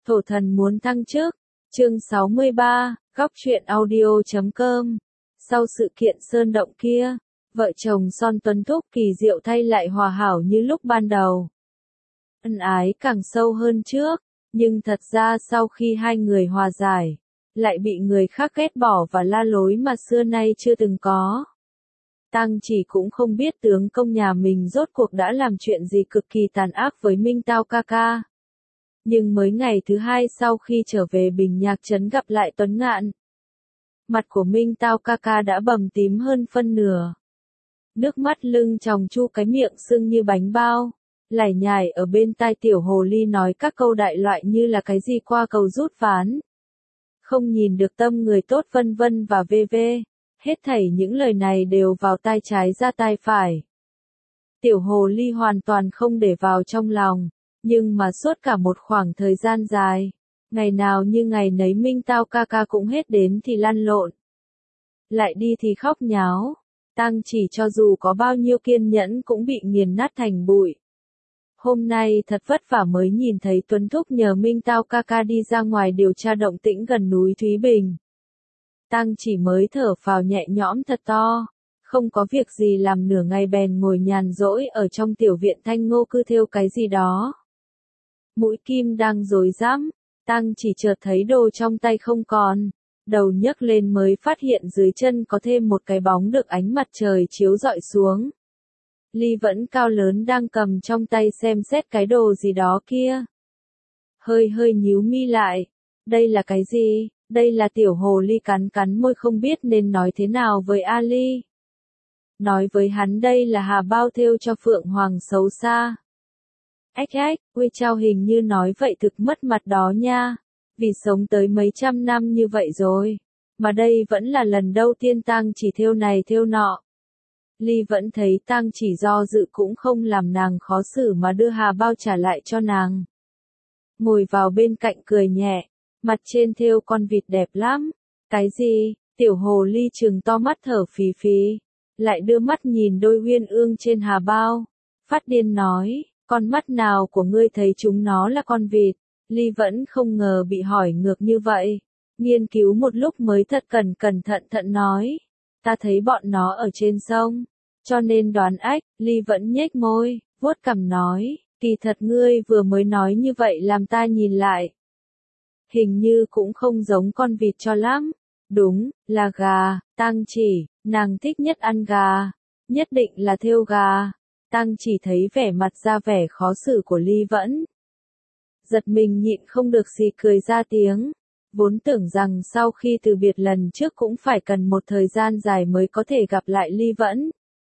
Thổ thần muốn thăng chức. Chương 63, góc truyện audio.com. Sau sự kiện sơn động kia, vợ chồng Son Tuấn Thúc kỳ diệu thay lại hòa hảo như lúc ban đầu. Ân ái càng sâu hơn trước, nhưng thật ra sau khi hai người hòa giải, lại bị người khác ghét bỏ và la lối mà xưa nay chưa từng có. Tang Chỉ cũng không biết tướng công nhà mình rốt cuộc đã làm chuyện gì cực kỳ tàn ác với Minh Tao ca ca. Nhưng mới ngày thứ hai sau khi trở về Bình Nhạc Trấn gặp lại Tuấn Ngạn, mặt của Minh Tao ca ca đã bầm tím hơn phân nửa. Nước mắt lưng tròng chu, cái miệng sưng như bánh bao, lải nhải ở bên tai tiểu hồ ly nói các câu đại loại như là cái gì qua cầu rút ván. Không nhìn được tâm người tốt vân vân và v.v. Hết thảy những lời này đều vào tai trái ra tai phải. Tiểu hồ ly hoàn toàn không để vào trong lòng, nhưng mà suốt cả một khoảng thời gian dài, ngày nào như ngày nấy Minh Tao ca ca cũng hết đến thì lăn lộn, lại đi thì khóc nháo. Tang Chỉ cho dù có bao nhiêu kiên nhẫn cũng bị nghiền nát thành bụi. Hôm nay thật vất vả mới nhìn thấy Tuấn Thúc nhờ Minh Tao ca ca đi ra ngoài điều tra động tĩnh gần núi Thúy Bình. Tang Chỉ mới thở phào nhẹ nhõm thật to, không có việc gì làm nửa ngày bèn ngồi nhàn rỗi ở trong tiểu viện Thanh Ngô Cư thêu cái gì đó. Mũi kim đang rối rắm, Tang Chỉ chợt thấy đồ trong tay không còn, đầu nhấc lên mới phát hiện dưới chân có thêm một cái bóng được ánh mặt trời chiếu rọi xuống. Ly Vẫn cao lớn đang cầm trong tay xem xét cái đồ gì đó kia. Hơi nhíu mi lại, đây là cái gì? Đây là tiểu hồ ly cắn cắn môi không biết nên nói thế nào với Ali. Nói với hắn đây là hà bao thêu cho Phượng Hoàng xấu xa. Ách, Uy Chao hình như nói vậy thực mất mặt đó nha, vì sống tới mấy trăm năm như vậy rồi, mà đây vẫn là lần đầu tiên Tang Chỉ thêu này thêu nọ. Ly Vẫn thấy Tang Chỉ do dự cũng không làm nàng khó xử mà đưa hà bao trả lại cho nàng. Ngồi vào bên cạnh cười nhẹ, mặt trên thêu con vịt đẹp lắm. Cái gì? Tiểu hồ ly trừng to mắt thở phì phì, lại đưa mắt nhìn đôi uyên ương trên hà bao, phát điên nói, con mắt nào của ngươi thấy chúng nó là con vịt? Ly Vẫn không ngờ bị hỏi ngược như vậy, nghiên cứu một lúc mới thật cẩn thận nói, ta thấy bọn nó ở trên sông, cho nên đoán. Ách, Ly Vẫn nhếch môi, vuốt cằm nói, kỳ thật ngươi vừa mới nói như vậy làm ta nhìn lại. Hình như cũng không giống con vịt cho lắm. Đúng, là gà. Tang Chỉ, nàng thích nhất ăn gà, nhất định là thêu gà. Tang Chỉ thấy vẻ mặt ra vẻ khó xử của Ly Vẫn, giật mình nhịn không được xì cười ra tiếng. Vốn tưởng rằng sau khi từ biệt lần trước cũng phải cần một thời gian dài mới có thể gặp lại Ly Vẫn.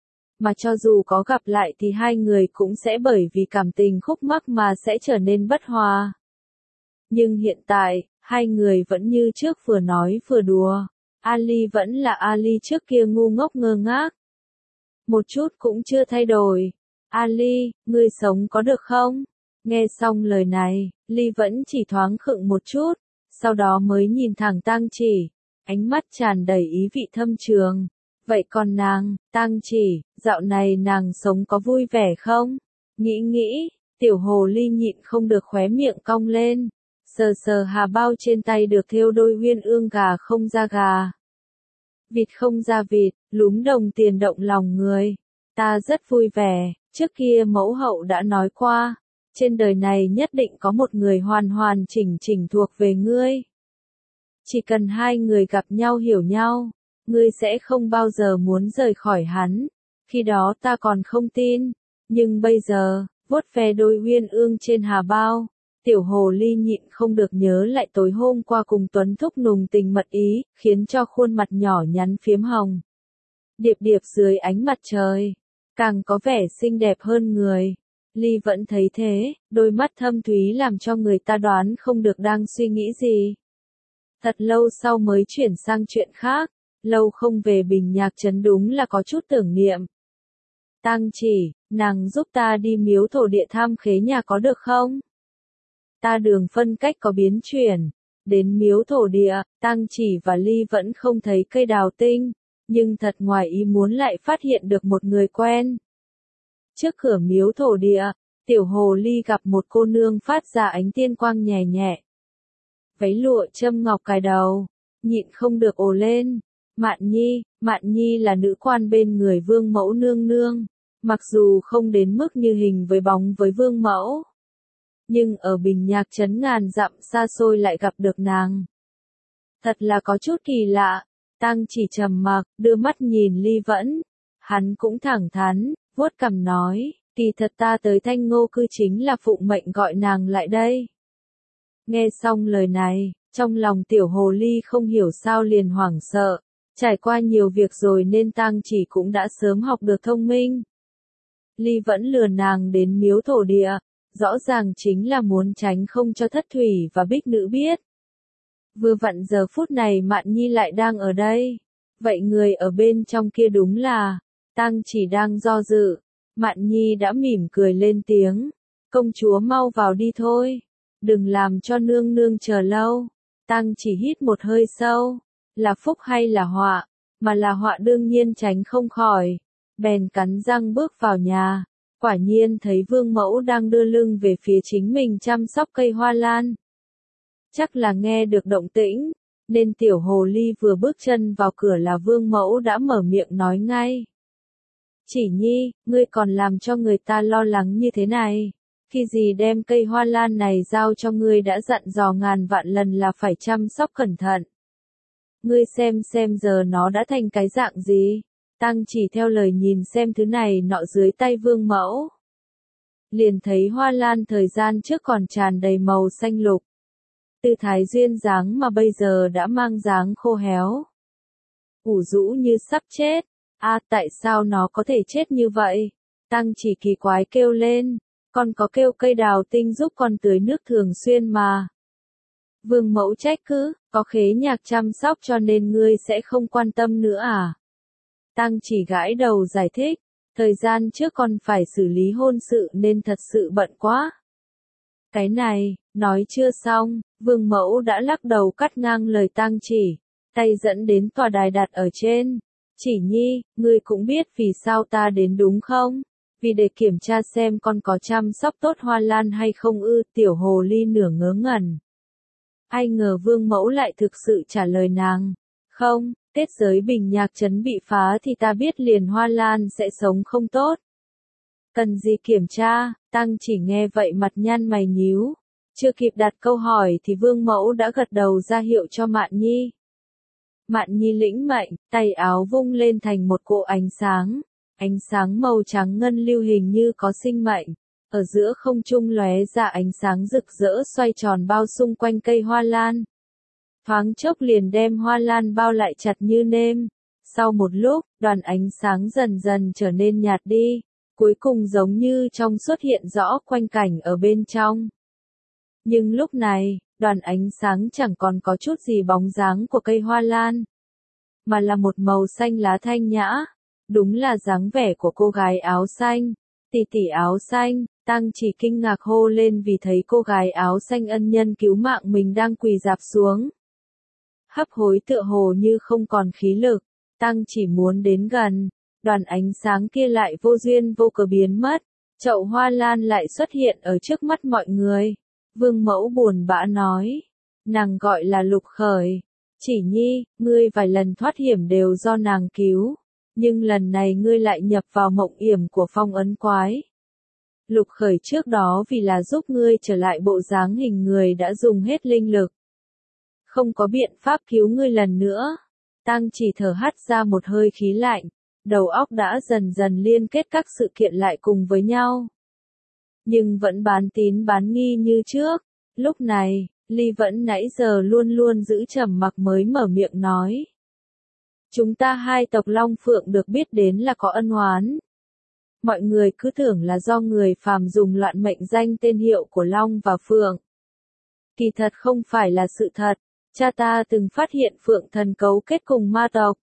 Mà cho dù có gặp lại thì hai người cũng sẽ bởi vì cảm tình khúc mắc mà sẽ trở nên bất hòa. Nhưng hiện tại, hai người vẫn như trước vừa nói vừa đùa. Ali vẫn là Ali trước kia ngu ngốc ngơ ngác. Một chút cũng chưa thay đổi. Ali, ngươi sống có được không? Nghe xong lời này, Ly Vẫn chỉ thoáng khựng một chút, sau đó mới nhìn thẳng Tang Chỉ, ánh mắt tràn đầy ý vị thâm trường. Vậy còn nàng, Tang Chỉ, dạo này nàng sống có vui vẻ không? Nghĩ, tiểu hồ ly nhịn không được khóe miệng cong lên, sờ hà bao trên tay được thêu đôi uyên ương gà không ra gà, vịt không ra vịt, lúm đồng tiền động lòng người. Ta rất vui vẻ, trước kia mẫu hậu đã nói qua, trên đời này nhất định có một người hoàn chỉnh thuộc về ngươi. Chỉ cần hai người gặp nhau hiểu nhau, ngươi sẽ không bao giờ muốn rời khỏi hắn. Khi đó ta còn không tin, nhưng bây giờ, vuốt ve đôi uyên ương trên hà bao, tiểu hồ ly nhịn không được nhớ lại tối hôm qua cùng Tuấn Thúc nùng tình mật ý, khiến cho khuôn mặt nhỏ nhắn phiếm hồng, điệp dưới ánh mặt trời, càng có vẻ xinh đẹp hơn người. Ly Vẫn thấy thế, đôi mắt thâm thúy làm cho người ta đoán không được đang suy nghĩ gì. Thật lâu sau mới chuyển sang chuyện khác, lâu không về Bình Nhạc Trấn đúng là có chút tưởng niệm. Tang Chỉ, nàng giúp ta đi miếu thổ địa tham khế nhà có được không? Ta đường phân cách có biến chuyển. Đến miếu thổ địa, Tang Chỉ và Ly Vẫn không thấy cây đào tinh, nhưng thật ngoài ý muốn lại phát hiện được một người quen. Trước cửa miếu thổ địa, tiểu hồ ly gặp một cô nương phát ra ánh tiên quang nhẹ nhẹ, váy lụa châm ngọc cài đầu, nhịn không được ồ lên. Mạn Nhi là nữ quan bên người vương mẫu nương nương, mặc dù không đến mức như hình với bóng với vương mẫu. Nhưng ở Bình Nhạc trấn ngàn dặm xa xôi lại gặp được nàng. Thật là có chút kỳ lạ, Tang Chỉ trầm mặc, đưa mắt nhìn Ly Vẫn. Hắn cũng thẳng thắn, vuốt cằm nói, kỳ thật ta tới Thanh Ngô cư chính là phụng mệnh gọi nàng lại đây. Nghe xong lời này, trong lòng tiểu hồ ly không hiểu sao liền hoảng sợ, trải qua nhiều việc rồi nên Tang Chỉ cũng đã sớm học được thông minh. Ly Vẫn lừa nàng đến miếu thổ địa, rõ ràng chính là muốn tránh không cho Thất Thủy và Bích Nữ biết. Vừa vặn giờ phút này Mạn Nhi lại đang ở đây, vậy người ở bên trong kia đúng là, Tang Chỉ đang do dự, Mạn Nhi đã mỉm cười lên tiếng, công chúa mau vào đi thôi, đừng làm cho nương nương chờ lâu. Tang Chỉ hít một hơi sâu, là phúc hay là họa, mà là họa đương nhiên tránh không khỏi, bèn cắn răng bước vào nhà, quả nhiên thấy vương mẫu đang đưa lưng về phía chính mình chăm sóc cây hoa lan. Chắc là nghe được động tĩnh, nên tiểu hồ ly vừa bước chân vào cửa là vương mẫu đã mở miệng nói ngay. Chỉ Nhi, ngươi còn làm cho người ta lo lắng như thế này. Khi gì đem cây hoa lan này giao cho ngươi đã dặn dò ngàn vạn lần là phải chăm sóc cẩn thận. Ngươi xem giờ nó đã thành cái dạng gì. Tang Chỉ theo lời nhìn xem thứ này nọ dưới tay vương mẫu. Liền thấy hoa lan thời gian trước còn tràn đầy màu xanh lục. Từ thái duyên dáng mà bây giờ đã mang dáng khô héo. Ủ rũ như sắp chết. Tại sao nó có thể chết như vậy? Tang Chỉ kỳ quái kêu lên. Con có kêu cây đào tinh giúp con tưới nước thường xuyên mà. Vương mẫu trách cứ, có khế nhạc chăm sóc cho nên ngươi sẽ không quan tâm nữa à? Tang Chỉ gãi đầu giải thích, thời gian trước con phải xử lý hôn sự nên thật sự bận quá. Cái này, nói chưa xong, vương mẫu đã lắc đầu cắt ngang lời Tang Chỉ, tay dẫn đến tòa đài đặt ở trên. Chỉ Nhi, ngươi cũng biết vì sao ta đến đúng không? Vì để kiểm tra xem con có chăm sóc tốt hoa lan hay không ư, tiểu hồ ly nửa ngớ ngẩn. Ai ngờ vương mẫu lại thực sự trả lời nàng, không, kết giới Bình Nhạc trấn bị phá thì ta biết liền hoa lan sẽ sống không tốt. Cần gì kiểm tra, Tang Chỉ nghe vậy mặt nhăn mày nhíu, chưa kịp đặt câu hỏi thì vương mẫu đã gật đầu ra hiệu cho Mạn Nhi. Mạn Nhi lĩnh mệnh, tay áo vung lên thành một cỗ ánh sáng màu trắng ngân lưu hình như có sinh mệnh, ở giữa không trung lóe ra ánh sáng rực rỡ xoay tròn bao xung quanh cây hoa lan. Thoáng chốc liền đem hoa lan bao lại chặt như nêm. Sau một lúc, đoàn ánh sáng dần dần trở nên nhạt đi, cuối cùng giống như trong xuất hiện rõ quanh cảnh ở bên trong. Nhưng lúc này, đoàn ánh sáng chẳng còn có chút gì bóng dáng của cây hoa lan, mà là một màu xanh lá thanh nhã. Đúng là dáng vẻ của cô gái áo xanh, tỷ tỷ áo xanh. Tang Chỉ kinh ngạc hô lên vì thấy cô gái áo xanh ân nhân cứu mạng mình đang quỳ rạp xuống. Hấp hối tựa hồ như không còn khí lực, Tang Chỉ muốn đến gần, đoàn ánh sáng kia lại vô duyên vô cớ biến mất, chậu hoa lan lại xuất hiện ở trước mắt mọi người. Vương mẫu buồn bã nói, nàng gọi là Lục Khởi. Chỉ Nhi, ngươi vài lần thoát hiểm đều do nàng cứu, nhưng lần này ngươi lại nhập vào mộng yểm của Phong Ấn Quái. Lục Khởi trước đó vì là giúp ngươi trở lại bộ dáng hình người đã dùng hết linh lực. Không có biện pháp cứu ngươi lần nữa. Tang Chỉ thở hắt ra một hơi khí lạnh, đầu óc đã dần dần liên kết các sự kiện lại cùng với nhau. Nhưng vẫn bán tín bán nghi như trước. Lúc này, Ly Vẫn nãy giờ luôn luôn giữ trầm mặc mới mở miệng nói. Chúng ta hai tộc Long Phượng được biết đến là có ân oán. Mọi người cứ tưởng là do người phàm dùng loạn mệnh danh tên hiệu của Long và Phượng. Kỳ thật không phải là sự thật, cha ta từng phát hiện Phượng thần cấu kết cùng ma tộc,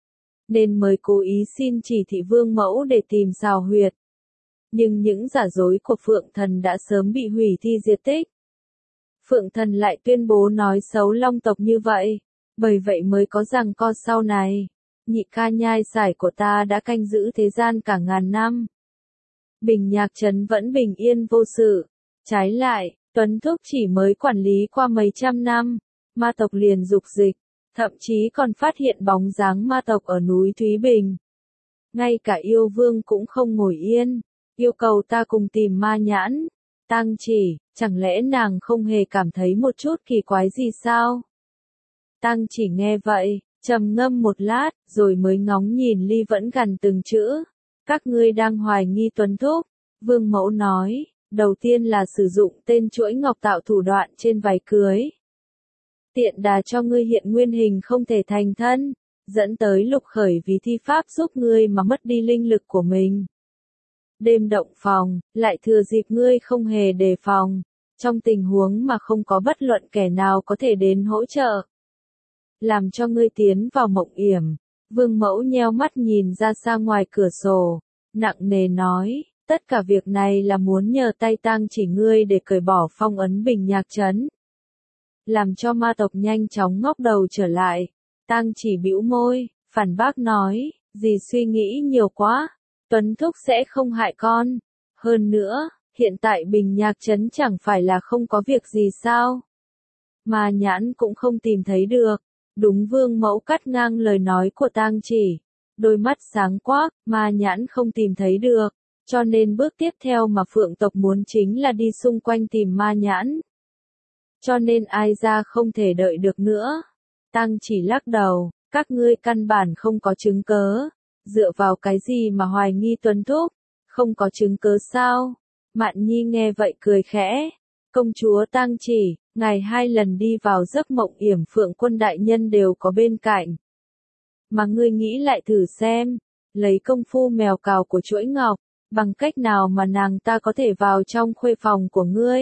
nên mới cố ý xin chỉ thị vương mẫu để tìm xào huyệt. Nhưng những giả dối của Phượng thần đã sớm bị hủy thi diệt tích. Phượng thần lại tuyên bố nói xấu Long tộc như vậy, bởi vậy mới có giằng co sau này. Nhị ca nhai sải của ta đã canh giữ thế gian cả ngàn năm. Bình Nhạc trấn vẫn bình yên vô sự. Trái lại, Tuấn Thúc chỉ mới quản lý qua mấy trăm năm, ma tộc liền dục dịch, thậm chí còn phát hiện bóng dáng ma tộc ở núi Thúy Bình. Ngay cả yêu vương cũng không ngồi yên, yêu cầu ta cùng tìm ma nhãn. Tang Chỉ, chẳng lẽ nàng không hề cảm thấy một chút kỳ quái gì sao? Tang Chỉ nghe vậy, trầm ngâm một lát, rồi mới ngóng nhìn Ly Vẫn gần từng chữ. Các ngươi đang hoài nghi Tuấn Thúc. Vương Mẫu nói, đầu tiên là sử dụng tên chuỗi ngọc tạo thủ đoạn trên váy cưới. Tiện đà cho ngươi hiện nguyên hình không thể thành thân, dẫn tới Lục Khởi vì thi pháp giúp ngươi mà mất đi linh lực của mình. Đêm động phòng, lại thừa dịp ngươi không hề đề phòng, trong tình huống mà không có bất luận kẻ nào có thể đến hỗ trợ. Làm cho ngươi tiến vào mộng yểm. Vương Mẫu nheo mắt nhìn ra xa ngoài cửa sổ, nặng nề nói, tất cả việc này là muốn nhờ tay Tang Chỉ ngươi để cởi bỏ phong ấn Bình Nhạc Trấn. Làm cho ma tộc nhanh chóng ngóc đầu trở lại. Tang Chỉ bĩu môi, phản bác nói, dì suy nghĩ nhiều quá, Tuấn Thúc sẽ không hại con. Hơn nữa, hiện tại Bình Nhạc Trấn chẳng phải là không có việc gì sao? Ma nhãn cũng không tìm thấy được. Đúng, Vương Mẫu cắt ngang lời nói của Tang Chỉ. Đôi mắt sáng quắc, ma nhãn không tìm thấy được. Cho nên bước tiếp theo mà Phượng tộc muốn chính là đi xung quanh tìm ma nhãn. Cho nên ai ra không thể đợi được nữa. Tang Chỉ lắc đầu, các ngươi căn bản không có chứng cớ. Dựa vào cái gì mà hoài nghi Tuấn Thúc? Không có chứng cớ sao? Mạn Nhi nghe vậy cười khẽ. Công chúa Tang Chỉ, ngài 2 lần đi vào giấc mộng yểm Phượng Quân đại nhân đều có bên cạnh. Mà ngươi nghĩ lại thử xem, lấy công phu mèo cào của chuỗi ngọc, bằng cách nào mà nàng ta có thể vào trong khuê phòng của ngươi?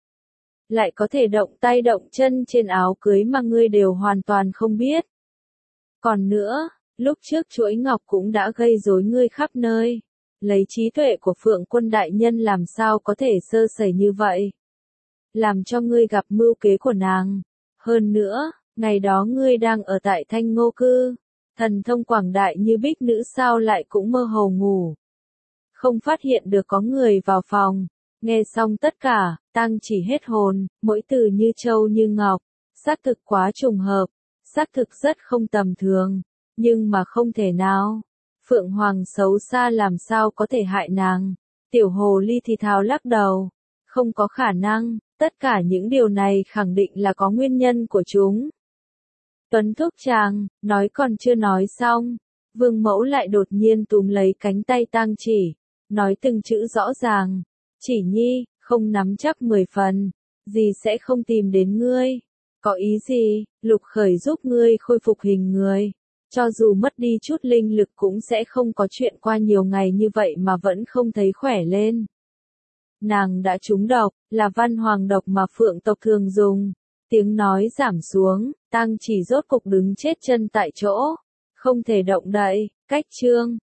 Lại có thể động tay động chân trên áo cưới mà ngươi đều hoàn toàn không biết. Còn nữa, lúc trước chuỗi ngọc cũng đã gây rối ngươi khắp nơi. Lấy trí tuệ của Phượng Quân đại nhân làm sao có thể sơ sẩy như vậy? Làm cho ngươi gặp mưu kế của nàng. Hơn nữa, ngày đó ngươi đang ở tại Thanh Ngô Cư. Thần thông quảng đại như bích nữ sao lại cũng mơ hồ ngủ. Không phát hiện được có người vào phòng. Nghe xong tất cả, Tang Chỉ hết hồn, mỗi từ như châu như ngọc. Xác thực quá trùng hợp. Xác thực rất không tầm thường. Nhưng mà không thể nào. Phượng Hoàng xấu xa làm sao có thể hại nàng. Tiểu hồ ly thì thào lắc đầu. Không có khả năng, tất cả những điều này khẳng định là có nguyên nhân của chúng. Tuấn Thúc chàng, nói còn chưa nói xong. Vương Mẫu lại đột nhiên túm lấy cánh tay Tang Chỉ. Nói từng chữ rõ ràng. Chỉ nhi, không nắm chắc 10 phần. Dì sẽ không tìm đến ngươi. Có ý gì, Lục Khởi giúp ngươi khôi phục hình người. Cho dù mất đi chút linh lực cũng sẽ không có chuyện qua nhiều ngày như vậy mà vẫn không thấy khỏe lên. Nàng đã trúng độc, là văn hoàng độc mà Phượng tộc thường dùng. Tiếng nói giảm xuống, Tang Chỉ rốt cục đứng chết chân tại chỗ. Không thể động đậy, cách chương.